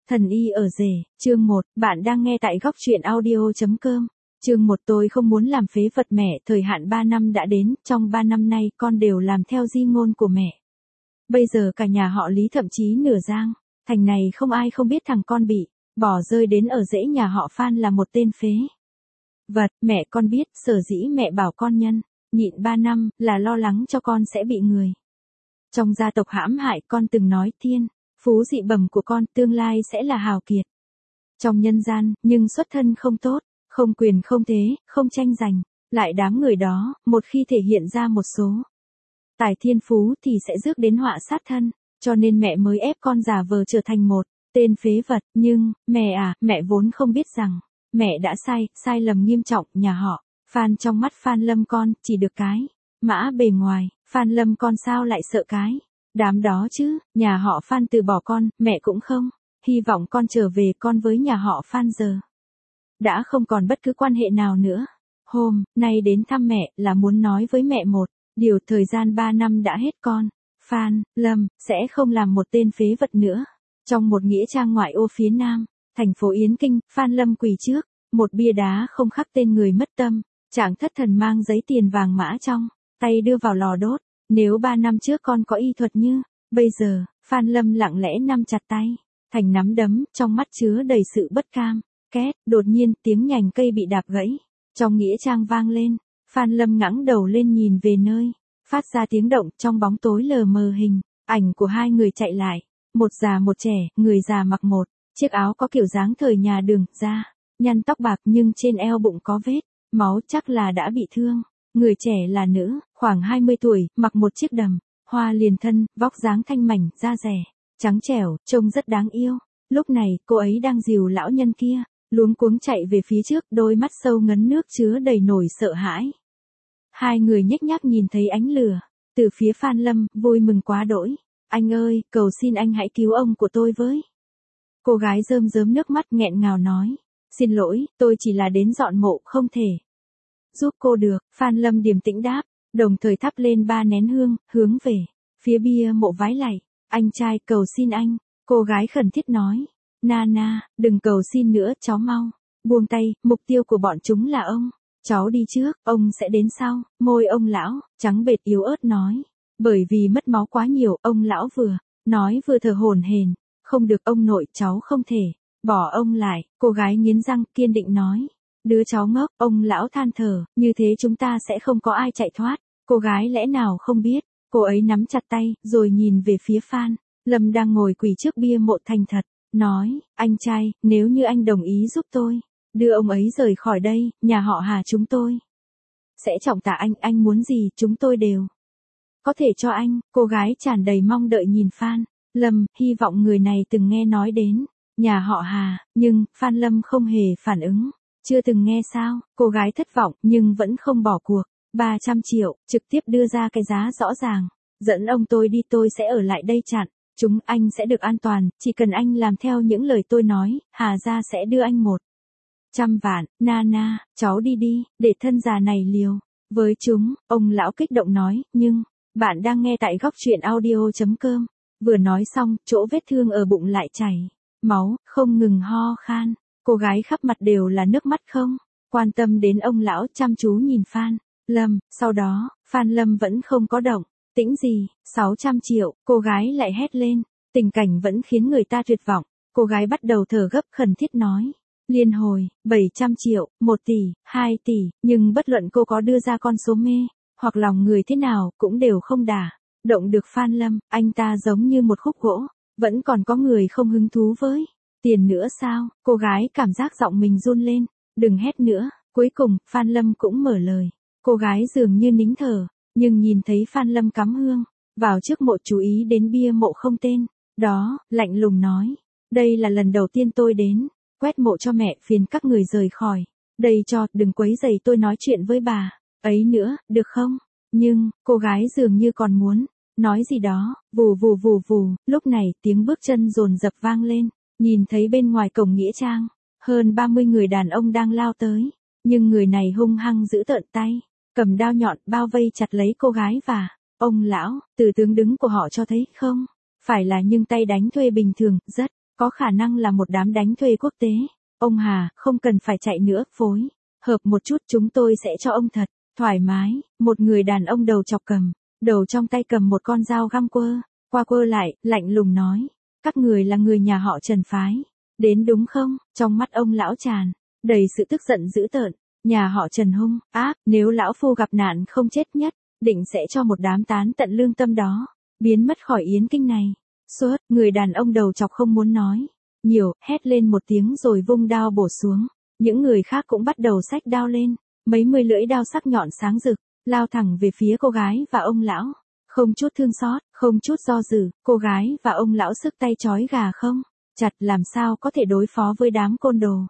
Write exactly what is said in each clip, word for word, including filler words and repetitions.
Thần y ở rể, chương một, bạn đang nghe tại góc truyện audio chấm com. Chương một, tôi không muốn làm phế vật mẹ, thời hạn ba năm đã đến, trong ba năm nay con đều làm theo di ngôn của mẹ. Bây giờ cả nhà họ Lý thậm chí nửa Giang, thành này không ai không biết thằng con bị bỏ rơi đến ở rễ nhà họ Phan là một tên phế vật. Mẹ con biết, sở dĩ mẹ bảo con nhân nhịn ba năm là lo lắng cho con sẽ bị người trong gia tộc hãm hại. Con từng nói thiên phú dị bẩm của con tương lai sẽ là hào kiệt trong nhân gian, nhưng xuất thân không tốt, không quyền không thế, không tranh giành, lại đám người đó, một khi thể hiện ra một số tài thiên phú thì sẽ rước đến họa sát thân, cho nên mẹ mới ép con giả vờ trở thành một tên phế vật. Nhưng, mẹ à, mẹ vốn không biết rằng, mẹ đã sai, sai lầm nghiêm trọng. Nhà họ Phan trong mắt Phan Lâm con chỉ được cái mã bề ngoài, Phan Lâm con sao lại sợ cái đám đó chứ. Nhà họ Phan từ bỏ con, mẹ cũng không hy vọng con trở về. Con với nhà họ Phan giờ đã không còn bất cứ quan hệ nào nữa. Hôm nay đến thăm mẹ là muốn nói với mẹ một điều. Thời gian ba năm đã hết, con Phan Lâm sẽ không làm một tên phế vật nữa. Trong một nghĩa trang ngoại ô phía nam thành phố Yến Kinh, Phan Lâm quỳ trước một bia đá không khắc tên người mất tâm trạng thất thần, mang giấy tiền vàng mã trong tay đưa vào lò đốt. Nếu ba năm trước con có y thuật như bây giờ, Phan Lâm lặng lẽ nắm chặt tay thành nắm đấm, trong mắt chứa đầy sự bất cam. Két, đột nhiên tiếng nhành cây bị đạp gãy trong nghĩa trang vang lên. Phan Lâm ngẩng đầu lên nhìn về nơi phát ra tiếng động. Trong bóng tối lờ mờ hình ảnh của hai người chạy lại, một già một trẻ. Người già mặc một chiếc áo có kiểu dáng thời nhà Đường, da nhăn tóc bạc, nhưng trên eo bụng có vết máu, chắc là đã bị thương. Người trẻ là nữ, khoảng hai mươi tuổi, mặc một chiếc đầm hoa liền thân, vóc dáng thanh mảnh, da dẻ trắng trẻo, trông rất đáng yêu. Lúc này, cô ấy đang dìu lão nhân kia luống cuống chạy về phía trước, đôi mắt sâu ngấn nước chứa đầy nỗi sợ hãi. Hai người nhếch nhác nhìn thấy ánh lửa từ phía Phan Lâm, vui mừng quá đỗi. Anh ơi, cầu xin anh hãy cứu ông của tôi với. Cô gái rơm rớm nước mắt nghẹn ngào nói. Xin lỗi, tôi chỉ là đến dọn mộ, không thể giúp cô được. Phan Lâm điềm tĩnh đáp, đồng thời thắp lên ba nén hương, hướng về phía bia mộ vái lạy. Anh trai, cầu xin anh. Cô gái khẩn thiết nói. Nana, đừng cầu xin nữa, cháu mau buông tay, mục tiêu của bọn chúng là ông. Cháu đi trước, ông sẽ đến sau. Môi ông lão trắng bệt yếu ớt nói. Bởi vì mất máu quá nhiều, ông lão vừa nói vừa thở hổn hển. Không được ông nội, cháu không thể bỏ ông lại. Cô gái nghiến răng kiên định nói. Đứa cháu ngốc, ông lão than thở, như thế chúng ta sẽ không có ai chạy thoát. Cô gái lẽ nào không biết. Cô ấy nắm chặt tay, rồi nhìn về phía Phan Lâm đang ngồi quỳ trước bia mộ thành thật, nói, anh trai, nếu như anh đồng ý giúp tôi đưa ông ấy rời khỏi đây, nhà họ Hà chúng tôi sẽ trọng tạ anh. Anh muốn gì chúng tôi đều có thể cho anh. Cô gái tràn đầy mong đợi nhìn Phan Lâm, hy vọng người này từng nghe nói đến nhà họ Hà, nhưng Phan Lâm không hề phản ứng. Chưa từng nghe sao? Cô gái thất vọng nhưng vẫn không bỏ cuộc. ba trăm triệu, trực tiếp đưa ra cái giá rõ ràng. Dẫn ông tôi đi, tôi sẽ ở lại đây chặn chúng, anh sẽ được an toàn, chỉ cần anh làm theo những lời tôi nói, Hà gia sẽ đưa anh một trăm vạn. Nana, cháu đi đi, để thân già này liều với chúng. Ông lão kích động nói. Nhưng, bạn đang nghe tại góc truyện audio chấm com. Vừa nói xong, chỗ vết thương ở bụng lại chảy máu, không ngừng ho khan. Cô gái khắp mặt đều là nước mắt, không quan tâm đến ông lão, chăm chú nhìn Phan Lâm. Sau đó, Phan Lâm vẫn không có động tĩnh gì. sáu trăm triệu, cô gái lại hét lên. Tình cảnh vẫn khiến người ta tuyệt vọng. Cô gái bắt đầu thở gấp, khẩn thiết nói. Liên hồi, bảy trăm triệu, một tỷ, hai tỷ, nhưng bất luận cô có đưa ra con số mê hoặc lòng người thế nào, cũng đều không đả động được Phan Lâm. Anh ta giống như một khúc gỗ, vẫn còn có người không hứng thú với tiền nữa sao? Cô gái cảm giác giọng mình run lên. Đừng hét nữa. Cuối cùng, Phan Lâm cũng mở lời. Cô gái dường như nín thở, nhưng nhìn thấy Phan Lâm cắm hương vào trước mộ, chú ý đến bia mộ không tên đó, lạnh lùng nói. Đây là lần đầu tiên tôi đến quét mộ cho mẹ, phiền các người rời khỏi đây cho, đừng quấy rầy tôi nói chuyện với bà ấy nữa, được không? Nhưng, cô gái dường như còn muốn nói gì đó. Vù vù vù vù, lúc này tiếng bước chân dồn dập vang lên. Nhìn thấy bên ngoài cổng nghĩa trang, hơn ba mươi người đàn ông đang lao tới. Nhưng người này hung hăng giữ tợn tay, cầm đao nhọn, bao vây chặt lấy cô gái và ông lão. Từ tướng đứng của họ cho thấy không phải là nhưng tay đánh thuê bình thường, rất Có khả năng là một đám đánh thuê quốc tế. Ông Hà, không cần phải chạy nữa, phối. Hợp một chút chúng tôi sẽ cho ông thật, thoải mái. Một người đàn ông đầu chọc cầm, đầu trong tay cầm một con dao găm quơ, qua quơ lại, lạnh lùng nói. Các người là người nhà họ Trần phái. Đến đúng không? Trong mắt ông lão Tràn, đầy sự tức giận dữ tợn. Nhà họ Trần hung, ác, nếu lão phu gặp nạn không chết nhất, định sẽ cho một đám tán tận lương tâm đó, biến mất khỏi Yến Kinh này. Suốt, người đàn ông đầu chọc không muốn nói nhiều, hét lên một tiếng rồi vung đao bổ xuống. Những người khác cũng bắt đầu xách đao lên, mấy mươi lưỡi đao sắc nhọn sáng rực, lao thẳng về phía cô gái và ông lão. Không chút thương xót, không chút do dự, cô gái và ông lão sức tay trói gà không chặt, làm sao có thể đối phó với đám côn đồ.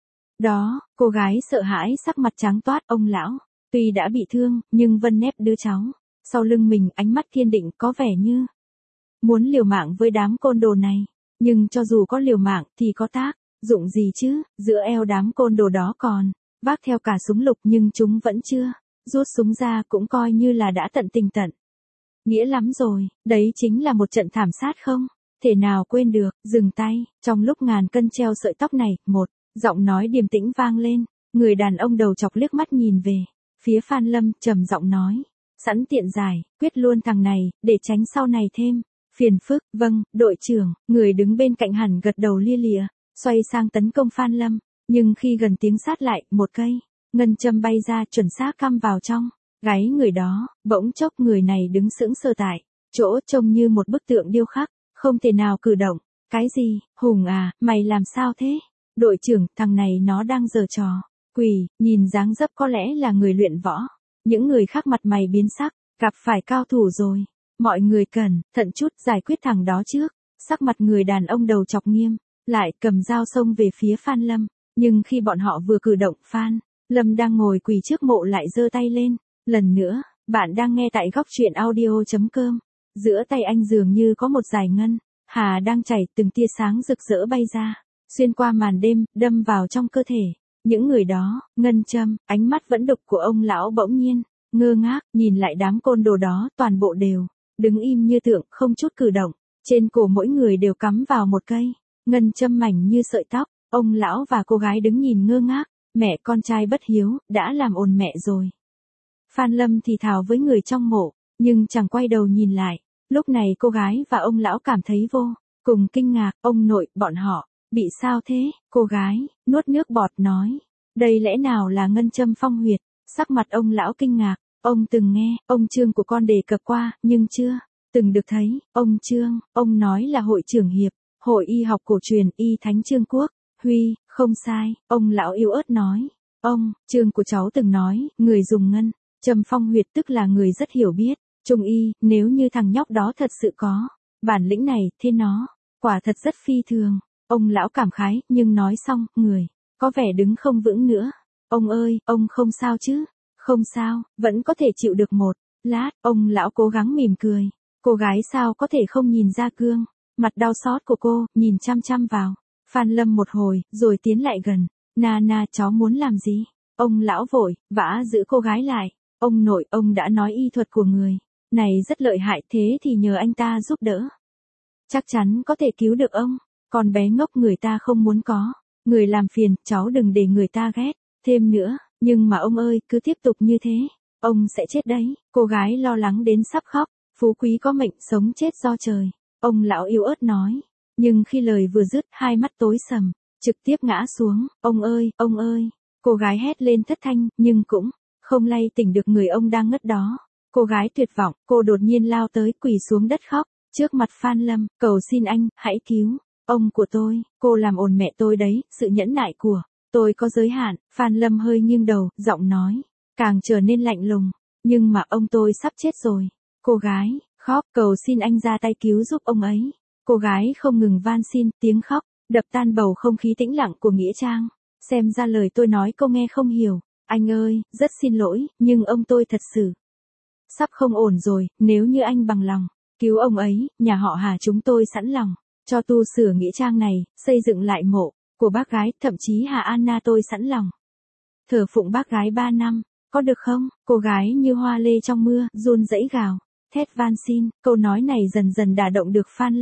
Đó, cô gái sợ hãi sắc mặt trắng toát, ông lão tuy đã bị thương, nhưng vẫn nép đứa cháu sau lưng mình, ánh mắt kiên định, có vẻ như muốn liều mạng với đám côn đồ này. Nhưng cho dù có liều mạng thì có tác dụng gì chứ, giữa eo đám côn đồ đó còn vác theo cả súng lục, nhưng chúng vẫn chưa rút súng ra, cũng coi như là đã tận tình tận nghĩa lắm rồi. Đấy chính là một trận thảm sát không thể nào quên được. Dừng tay, trong lúc ngàn cân treo sợi tóc này, một giọng nói điềm tĩnh vang lên. Người đàn ông đầu chọc liếc mắt nhìn về phía Phan Lâm, trầm giọng nói, sẵn tiện giải quyết luôn thằng này, để tránh sau này thêm phiền phức. Vâng, đội trưởng. Người đứng bên cạnh hẳn gật đầu lia lịa, xoay sang tấn công Phan Lâm. Nhưng khi gần tiếng sát lại, một cây ngân châm bay ra, chuẩn xác cắm vào trong gáy người đó. Bỗng chốc người này đứng sững sờ tại chỗ, trông như một bức tượng điêu khắc, không thể nào cử động. Cái gì? Hùng à, mày làm sao thế? Đội trưởng, thằng này nó đang giở trò quỷ. Nhìn dáng dấp có lẽ là người luyện võ. Những người khác mặt mày biến sắc, gặp phải cao thủ rồi. Mọi người cẩn thận chút, giải quyết thằng đó trước. Sắc mặt người đàn ông đầu chọc nghiêm lại, cầm dao xông về phía Phan Lâm. Nhưng khi bọn họ vừa cử động, Phan Lâm đang ngồi quỳ trước mộ lại giơ tay lên. Lần nữa, bạn đang nghe tại góc truyện audio chấm com. Giữa tay anh dường như có một dải ngân hà đang chảy, từng tia sáng rực rỡ bay ra, xuyên qua màn đêm, đâm vào trong cơ thể những người đó. Ngân châm, ánh mắt vẫn đục của ông lão bỗng nhiên ngơ ngác, nhìn lại đám côn đồ đó, toàn bộ đều đứng im như tượng, không chút cử động. Trên cổ mỗi người đều cắm vào một cây ngân châm mảnh như sợi tóc. Ông lão và cô gái đứng nhìn ngơ ngác. Mẹ con trai bất hiếu, đã làm ồn mẹ rồi. Phan Lâm thì thào với người trong mộ, nhưng chẳng quay đầu nhìn lại. Lúc này cô gái và ông lão cảm thấy vô cùng kinh ngạc. Ông nội, bọn họ bị sao thế? Cô gái nuốt nước bọt nói, đây lẽ nào là ngân châm phong huyệt? Sắc mặt ông lão kinh ngạc. Ông từng nghe ông Trương của con đề cập qua, nhưng chưa từng được thấy. Ông Trương, ông nói là hội trưởng hiệp hội y học cổ truyền y thánh Trương Quốc Huy. Không sai, ông lão yếu ớt nói. Ông Trương của cháu từng nói, người dùng ngân châm phong huyệt tức là người rất hiểu biết trung y. Nếu như thằng nhóc đó thật sự có bản lĩnh này, thế nó quả thật rất phi thường. Ông lão cảm khái, nhưng nói xong, người có vẻ đứng không vững nữa. Ông ơi, ông không sao chứ? Không sao, vẫn có thể chịu được một lát. Ông lão cố gắng mỉm cười. Cô gái sao có thể không nhìn ra gương mặt đau xót của cô, nhìn chăm chăm vào Phan Lâm một hồi, rồi tiến lại gần. Na na, cháu muốn làm gì? Ông lão vội vã giữ cô gái lại. Ông nội, ông đã nói y thuật của người này rất lợi hại, thế thì nhờ anh ta giúp đỡ. Chắc chắn có thể cứu được ông. Con bé ngốc, người ta không muốn có người làm phiền, cháu đừng để người ta ghét thêm nữa. Nhưng mà ông ơi, cứ tiếp tục như thế, ông sẽ chết đấy. Cô gái lo lắng đến sắp khóc. Phú quý có mệnh, sống chết do trời. Ông lão yếu ớt nói. Nhưng khi lời vừa dứt, hai mắt tối sầm, trực tiếp ngã xuống. Ông ơi, ông ơi. Cô gái hét lên thất thanh, nhưng cũng không lay tỉnh được người ông đang ngất đó. Cô gái tuyệt vọng, cô đột nhiên lao tới, quỳ xuống đất khóc trước mặt Phan Lâm, cầu xin anh, hãy cứu ông của tôi. Cô làm ồn mẹ tôi đấy, sự nhẫn nại của tôi có giới hạn. Phan Lâm hơi nghiêng đầu, giọng nói càng trở nên lạnh lùng. Nhưng mà ông tôi sắp chết rồi. Cô gái khóc, cầu xin anh ra tay cứu giúp ông ấy. Cô gái không ngừng van xin, tiếng khóc đập tan bầu không khí tĩnh lặng của nghĩa trang. Xem ra lời tôi nói cô nghe không hiểu. Anh ơi, rất xin lỗi, nhưng ông tôi thật sự sắp không ổn rồi. Nếu như anh bằng lòng cứu ông ấy, nhà họ Hà chúng tôi sẵn lòng cho tu sửa nghĩa trang này, xây dựng lại mộ của bác gái, thậm chí Hà Anna tôi sẵn lòng thờ phụng bác gái ba năm, có được không? Cô gái như hoa lê trong mưa, run rẩy gào thét van xin. Câu nói này dần dần đả động được Phan Lâm.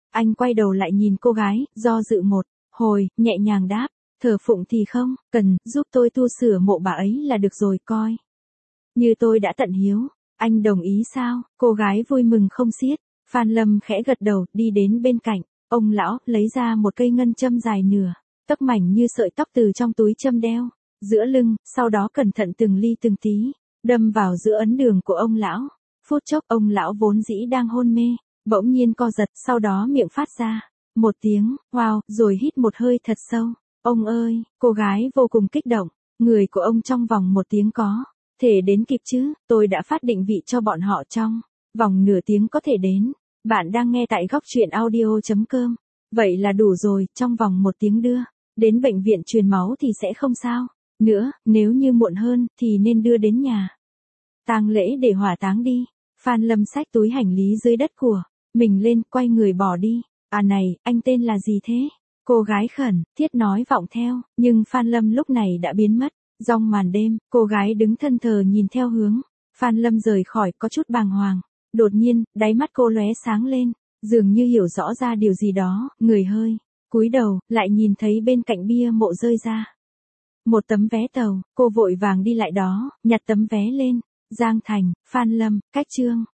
Anh quay đầu lại nhìn cô gái, do dự một hồi, nhẹ nhàng đáp, thờ phụng thì không, cần, giúp tôi tu sửa mộ bà ấy là được rồi, coi như tôi đã tận hiếu. Anh đồng ý sao? Cô gái vui mừng không xiết. Phan Lâm khẽ gật đầu, đi đến bên cạnh. Ông lão lấy ra một cây ngân châm dài nửa tấc mảnh như sợi tóc từ trong túi châm đeo giữa lưng, sau đó cẩn thận từng ly từng tí đâm vào giữa ấn đường của ông lão. Phút chốc, ông lão vốn dĩ đang hôn mê, bỗng nhiên co giật, sau đó miệng phát ra một tiếng wow, rồi hít một hơi thật sâu. Ông ơi, cô gái vô cùng kích động, người của ông trong vòng một tiếng có thể đến kịp chứ? Tôi đã phát định vị cho bọn họ trong vòng nửa tiếng có thể đến. Bạn đang nghe tại góc truyện audio chấm com. Vậy là đủ rồi, trong vòng một tiếng đưa đến bệnh viện truyền máu thì sẽ không sao nữa, nếu như muộn hơn thì nên đưa đến nhà tang lễ để hỏa táng đi. Phan Lâm xách túi hành lý dưới đất của mình lên, quay người bỏ đi. À này, anh tên là gì thế? Cô gái khẩn thiết nói vọng theo, nhưng Phan Lâm lúc này đã biến mất trong màn đêm. Cô gái đứng thân thờ nhìn theo hướng Phan Lâm rời khỏi, có chút bàng hoàng. Đột nhiên, đáy mắt cô lóe sáng lên, dường như hiểu rõ ra điều gì đó, người hơi cúi đầu, lại nhìn thấy bên cạnh bia mộ rơi ra một tấm vé tàu. Cô vội vàng đi lại đó, nhặt tấm vé lên. Giang Thành, Phan Lâm, cách chương